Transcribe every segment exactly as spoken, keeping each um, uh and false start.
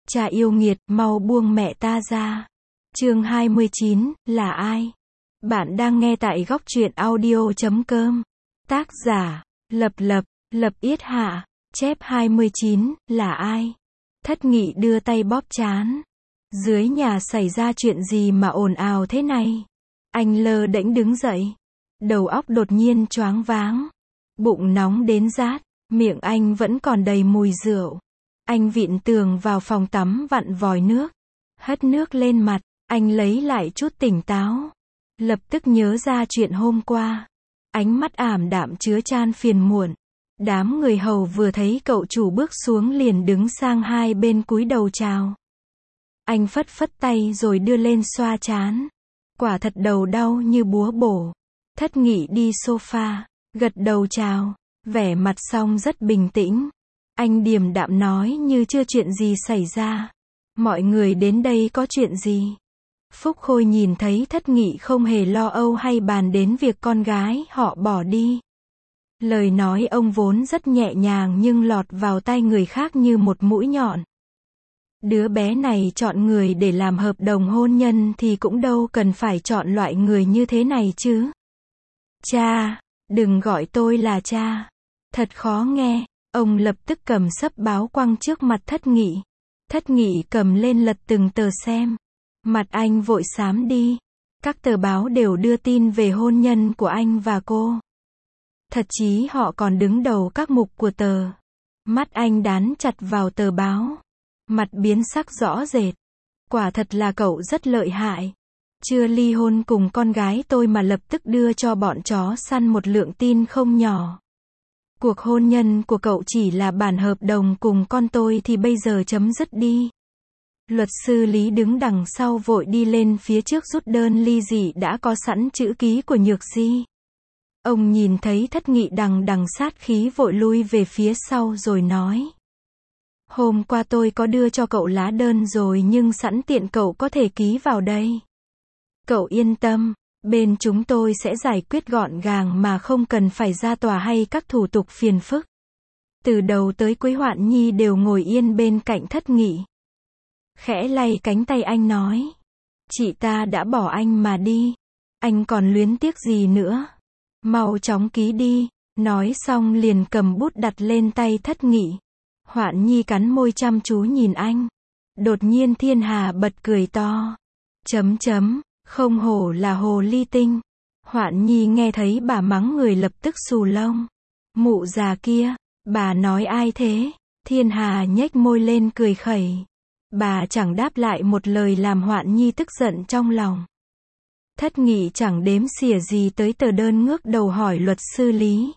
Cha yêu nghiệt, mau buông mẹ ta ra. Chương hai mươi chín, là ai? Bạn đang nghe tại góc truyện audio chấm com. Tác giả, Lập Lập, Lập Yết Hạ, chép hai mươi chín, là ai? Thất Nghị đưa tay bóp trán. Dưới nhà xảy ra chuyện gì mà ồn ào thế này? Anh lơ đễnh đứng dậy. Đầu óc đột nhiên choáng váng. Bụng nóng đến rát, miệng anh vẫn còn đầy mùi rượu. Anh vịn tường vào phòng tắm vặn vòi nước. Hất nước lên mặt, anh lấy lại chút tỉnh táo. Lập tức nhớ ra chuyện hôm qua. Ánh mắt ảm đạm chứa chan phiền muộn. Đám người hầu vừa thấy cậu chủ bước xuống liền đứng sang hai bên cúi đầu chào. Anh phất phất tay rồi đưa lên xoa trán. Quả thật đầu đau như búa bổ. Thất Nghị đi sofa, gật đầu chào, vẻ mặt xong rất bình tĩnh. Anh điềm đạm nói như chưa chuyện gì xảy ra. Mọi người đến đây có chuyện gì? Phúc Khôi nhìn thấy Thất Nghị không hề lo âu hay bàn đến việc con gái họ bỏ đi. Lời nói ông vốn rất nhẹ nhàng nhưng lọt vào tai người khác như một mũi nhọn. Đứa bé này chọn người để làm hợp đồng hôn nhân thì cũng đâu cần phải chọn loại người như thế này chứ. Cha, đừng gọi tôi là cha. Thật khó nghe. Ông lập tức cầm xấp báo quăng trước mặt Thất Nghị. Thất Nghị cầm lên lật từng tờ xem. Mặt anh vội xám đi. Các tờ báo đều đưa tin về hôn nhân của anh và cô. Thật chí họ còn đứng đầu các mục của tờ. Mắt anh đán chặt vào tờ báo. Mặt biến sắc rõ rệt. Quả thật là cậu rất lợi hại. Chưa ly hôn cùng con gái tôi mà lập tức đưa cho bọn chó săn một lượng tin không nhỏ. Cuộc hôn nhân của cậu chỉ là bản hợp đồng cùng con tôi thì bây giờ chấm dứt đi. Luật sư Lý đứng đằng sau vội đi lên phía trước rút đơn ly dị đã có sẵn chữ ký của Nhược Di. Ông nhìn thấy Thất Nghị đằng đằng sát khí vội lui về phía sau rồi nói. Hôm qua tôi có đưa cho cậu lá đơn rồi nhưng sẵn tiện cậu có thể ký vào đây. Cậu yên tâm, bên chúng tôi sẽ giải quyết gọn gàng mà không cần phải ra tòa hay các thủ tục phiền phức. Từ đầu tới cuối Hoạn Nhi đều ngồi yên bên cạnh Thất Nghị. Khẽ lay cánh tay anh nói. Chị ta đã bỏ anh mà đi. Anh còn luyến tiếc gì nữa? Mau chóng ký đi. Nói xong liền cầm bút đặt lên tay Thất Nghị. Hoạn Nhi cắn môi chăm chú nhìn anh. Đột nhiên Thiên Hà bật cười to. Chấm chấm, không hổ là hồ ly tinh. Hoạn Nhi nghe thấy bà mắng người lập tức xù lông. Mụ già kia, bà nói ai thế? Thiên Hà nhếch môi lên cười khẩy. Bà chẳng đáp lại một lời làm Hoạn Nhi tức giận trong lòng. Thất Nghị chẳng đếm xỉa gì tới tờ đơn ngước đầu hỏi luật sư Lý.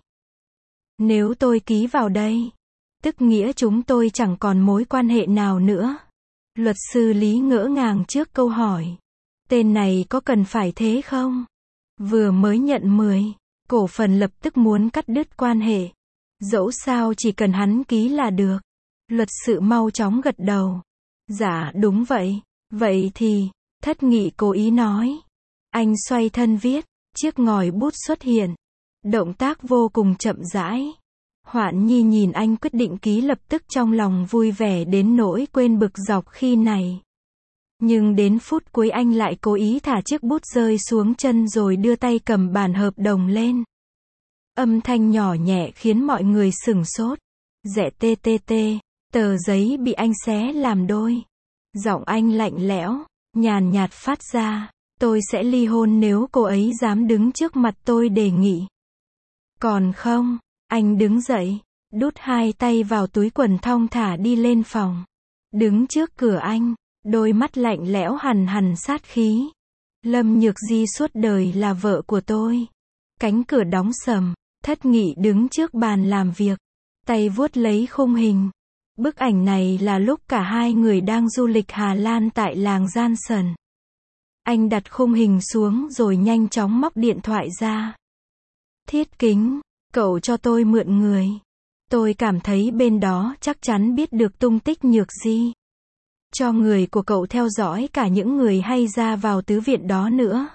Nếu tôi ký vào đây, tức nghĩa chúng tôi chẳng còn mối quan hệ nào nữa. Luật sư Lý ngỡ ngàng trước câu hỏi. Tên này có cần phải thế không? Vừa mới nhận mười cổ phần lập tức muốn cắt đứt quan hệ. Dẫu sao chỉ cần hắn ký là được. Luật sự mau chóng gật đầu. Dạ đúng vậy. Vậy thì, Thất Nghị cố ý nói. Anh xoay thân viết, chiếc ngòi bút xuất hiện. Động tác vô cùng chậm rãi. Hoạn Nhi nhìn anh quyết định ký lập tức trong lòng vui vẻ đến nỗi quên bực dọc khi này. Nhưng đến phút cuối anh lại cố ý thả chiếc bút rơi xuống chân rồi đưa tay cầm bản hợp đồng lên. Âm thanh nhỏ nhẹ khiến mọi người sửng sốt. Rẽ tê tê tê, tờ giấy bị anh xé làm đôi. Giọng anh lạnh lẽo, nhàn nhạt phát ra. Tôi sẽ ly hôn nếu cô ấy dám đứng trước mặt tôi đề nghị. Còn không, anh đứng dậy, đút hai tay vào túi quần thong thả đi lên phòng. Đứng trước cửa anh, đôi mắt lạnh lẽo hằn hằn sát khí. Lâm Nhược Di suốt đời là vợ của tôi. Cánh cửa đóng sầm, Thất Nghị đứng trước bàn làm việc, tay vuốt lấy khung hình. Bức ảnh này là lúc cả hai người đang du lịch Hà Lan tại làng Gian Sần. Anh đặt khung hình xuống rồi nhanh chóng móc điện thoại ra. Thiết Kính, cậu cho tôi mượn người. Tôi cảm thấy bên đó chắc chắn biết được tung tích Nhược Di. Cho người của cậu theo dõi cả những người hay ra vào tứ viện đó nữa.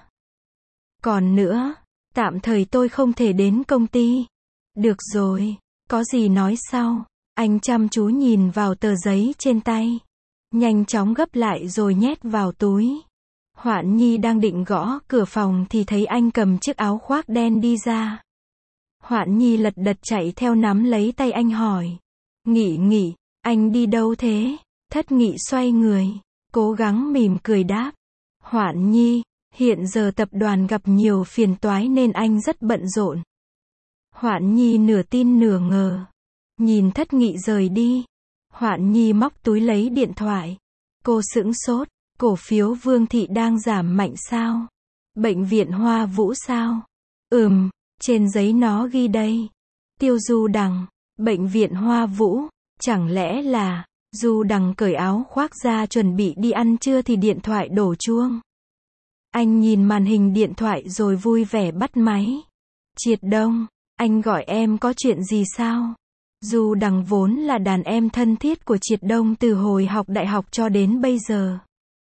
Còn nữa, tạm thời tôi không thể đến công ty. Được rồi, có gì nói sau. Anh chăm chú nhìn vào tờ giấy trên tay. nhanh chóng gấp lại rồi nhét vào túi. Hoạn Nhi đang định gõ cửa phòng thì thấy anh cầm chiếc áo khoác đen đi ra. Hoạn Nhi lật đật chạy theo nắm lấy tay anh hỏi. Nghị Nghị, anh đi đâu thế? Thất Nghị xoay người, cố gắng mỉm cười đáp. Hoạn Nhi, hiện giờ tập đoàn gặp nhiều phiền toái nên anh rất bận rộn. Hoạn Nhi nửa tin nửa ngờ. Nhìn Thất Nghị rời đi. Hoạn Nhi móc túi lấy điện thoại. Cô sững sốt, cổ phiếu Vương Thị đang giảm mạnh sao? Bệnh viện Hoa Vũ sao? Ừm, trên giấy nó ghi đây. Tiêu Du Đằng, bệnh viện Hoa Vũ, chẳng lẽ là... Du Đằng cởi áo khoác ra chuẩn bị đi ăn trưa thì điện thoại đổ chuông. Anh nhìn màn hình điện thoại rồi vui vẻ bắt máy. Triệt Đông, anh gọi em có chuyện gì sao? Du Đằng vốn là đàn em thân thiết của Triệt Đông từ hồi học đại học cho đến bây giờ.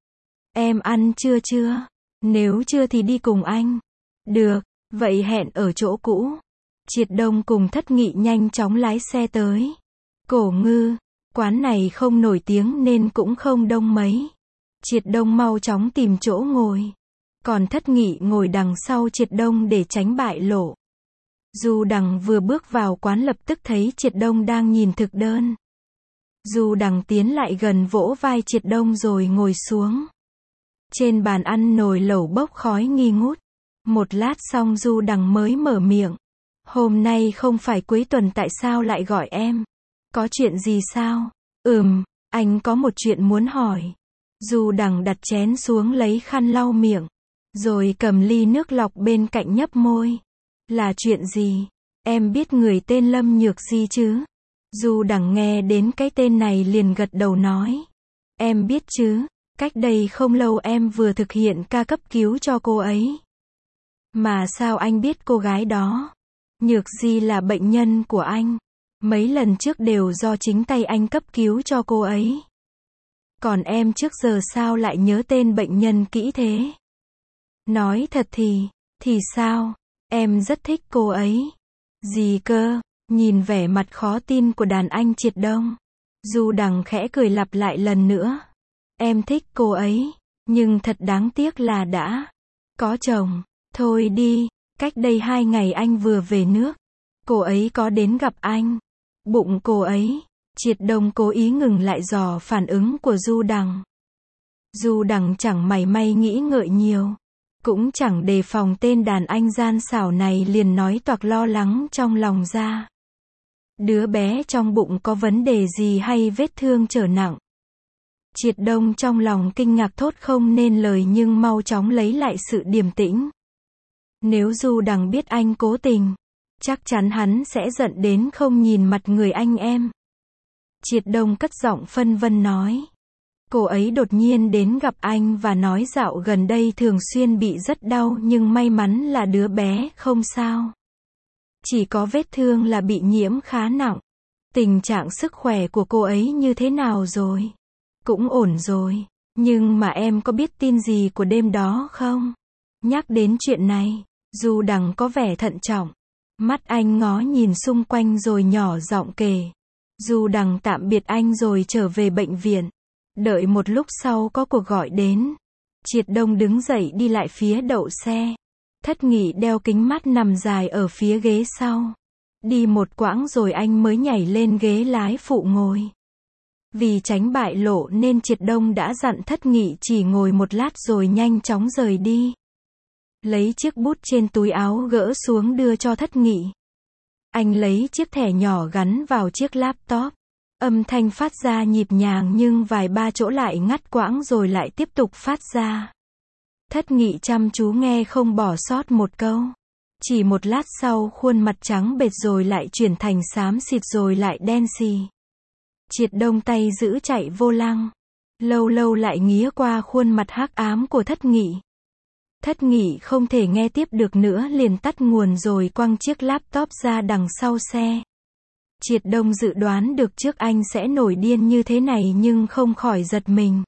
Em ăn trưa chưa? Nếu chưa thì đi cùng anh. Được, vậy hẹn ở chỗ cũ. Triệt Đông cùng Thất Nghị nhanh chóng lái xe tới. Cổ Ngư, quán này không nổi tiếng nên cũng không đông mấy. Triệt Đông mau chóng tìm chỗ ngồi. Còn Thất Nghị ngồi đằng sau Triệt Đông để tránh bại lộ. Du Đằng vừa bước vào quán lập tức thấy Triệt Đông đang nhìn thực đơn. Du Đằng tiến lại gần vỗ vai Triệt Đông rồi ngồi xuống. Trên bàn ăn nồi lẩu bốc khói nghi ngút. Một lát xong Du Đằng mới mở miệng. Hôm nay không phải cuối tuần tại sao lại gọi em? Có chuyện gì sao? Ừm, anh có một chuyện muốn hỏi. Du Đằng đặt chén xuống lấy khăn lau miệng. Rồi cầm ly nước lọc bên cạnh nhấp môi. Là chuyện gì? Em biết người tên Lâm Nhược Di chứ? Du Đằng nghe đến cái tên này liền gật đầu nói. Em biết chứ, cách đây không lâu em vừa thực hiện ca cấp cứu cho cô ấy. Mà sao anh biết cô gái đó? Nhược Di là bệnh nhân của anh. Mấy lần trước đều do chính tay anh cấp cứu cho cô ấy. Còn em trước giờ sao lại nhớ tên bệnh nhân kỹ thế? Nói thật thì, thì sao? Em rất thích cô ấy. Gì cơ? Nhìn vẻ mặt khó tin của đàn anh Triệt Đông. Du Đằng khẽ cười lặp lại lần nữa. Em thích cô ấy, nhưng thật đáng tiếc là đã có chồng. Thôi đi, cách đây hai ngày anh vừa về nước. Cô ấy có đến gặp anh. Bụng cô ấy. Triệt Đông cố ý ngừng lại dò phản ứng của Du Đằng. Du Đằng chẳng mảy may nghĩ ngợi nhiều. Cũng chẳng đề phòng tên đàn anh gian xảo này liền nói toạc lo lắng trong lòng ra. Đứa bé trong bụng có vấn đề gì hay vết thương trở nặng? Triệt Đông trong lòng kinh ngạc thốt không nên lời nhưng mau chóng lấy lại sự điềm tĩnh. Nếu Du Đằng biết anh cố tình, chắc chắn hắn sẽ giận đến không nhìn mặt người anh em. Triệt Đông cất giọng phân vân nói. Cô ấy đột nhiên đến gặp anh và nói dạo gần đây thường xuyên bị rất đau nhưng may mắn là đứa bé không sao. Chỉ có vết thương là bị nhiễm khá nặng. Tình trạng sức khỏe của cô ấy như thế nào rồi? Cũng ổn rồi. Nhưng mà em có biết tin gì của đêm đó không? Nhắc đến chuyện này, Du Đằng có vẻ thận trọng. Mắt anh ngó nhìn xung quanh rồi nhỏ giọng kể. Du Đằng tạm biệt anh rồi trở về bệnh viện. Đợi một lúc sau có cuộc gọi đến. Triệt Đông đứng dậy đi lại phía đậu xe. Thất Nghị đeo kính mắt nằm dài ở phía ghế sau. Đi một quãng rồi anh mới nhảy lên ghế lái phụ ngồi. Vì tránh bại lộ nên Triệt Đông đã dặn Thất Nghị chỉ ngồi một lát rồi nhanh chóng rời đi. Lấy chiếc bút trên túi áo gỡ xuống đưa cho Thất Nghị. Anh lấy chiếc thẻ nhỏ gắn vào chiếc laptop. Âm thanh phát ra nhịp nhàng nhưng vài ba chỗ lại ngắt quãng rồi lại tiếp tục phát ra. Thất Nghị chăm chú nghe không bỏ sót một câu. Chỉ một lát sau khuôn mặt trắng bệch rồi lại chuyển thành xám xịt rồi lại đen xì. Triệt Đông tay giữ chạy vô lăng. Lâu lâu lại nghía qua khuôn mặt hắc ám của Thất Nghị. Thất Nghị không thể nghe tiếp được nữa liền tắt nguồn rồi quăng chiếc laptop ra đằng sau xe. Triệt Đông dự đoán được trước anh sẽ nổi điên như thế này nhưng không khỏi giật mình.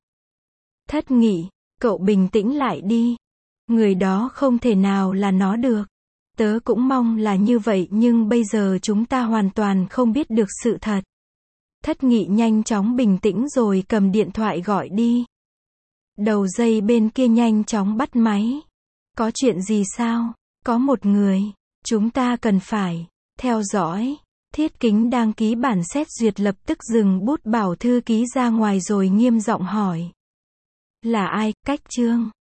Thất Nghị, cậu bình tĩnh lại đi. Người đó không thể nào là nó được. Tớ cũng mong là như vậy nhưng bây giờ chúng ta hoàn toàn không biết được sự thật. Thất Nghị nhanh chóng bình tĩnh rồi cầm điện thoại gọi đi. Đầu dây bên kia nhanh chóng bắt máy. Có chuyện gì sao? Có một người. Chúng ta cần phải theo dõi. Thiết Kính đang ký bản xét duyệt lập tức dừng bút bảo thư ký ra ngoài rồi nghiêm giọng hỏi. Là ai? Cách Trương.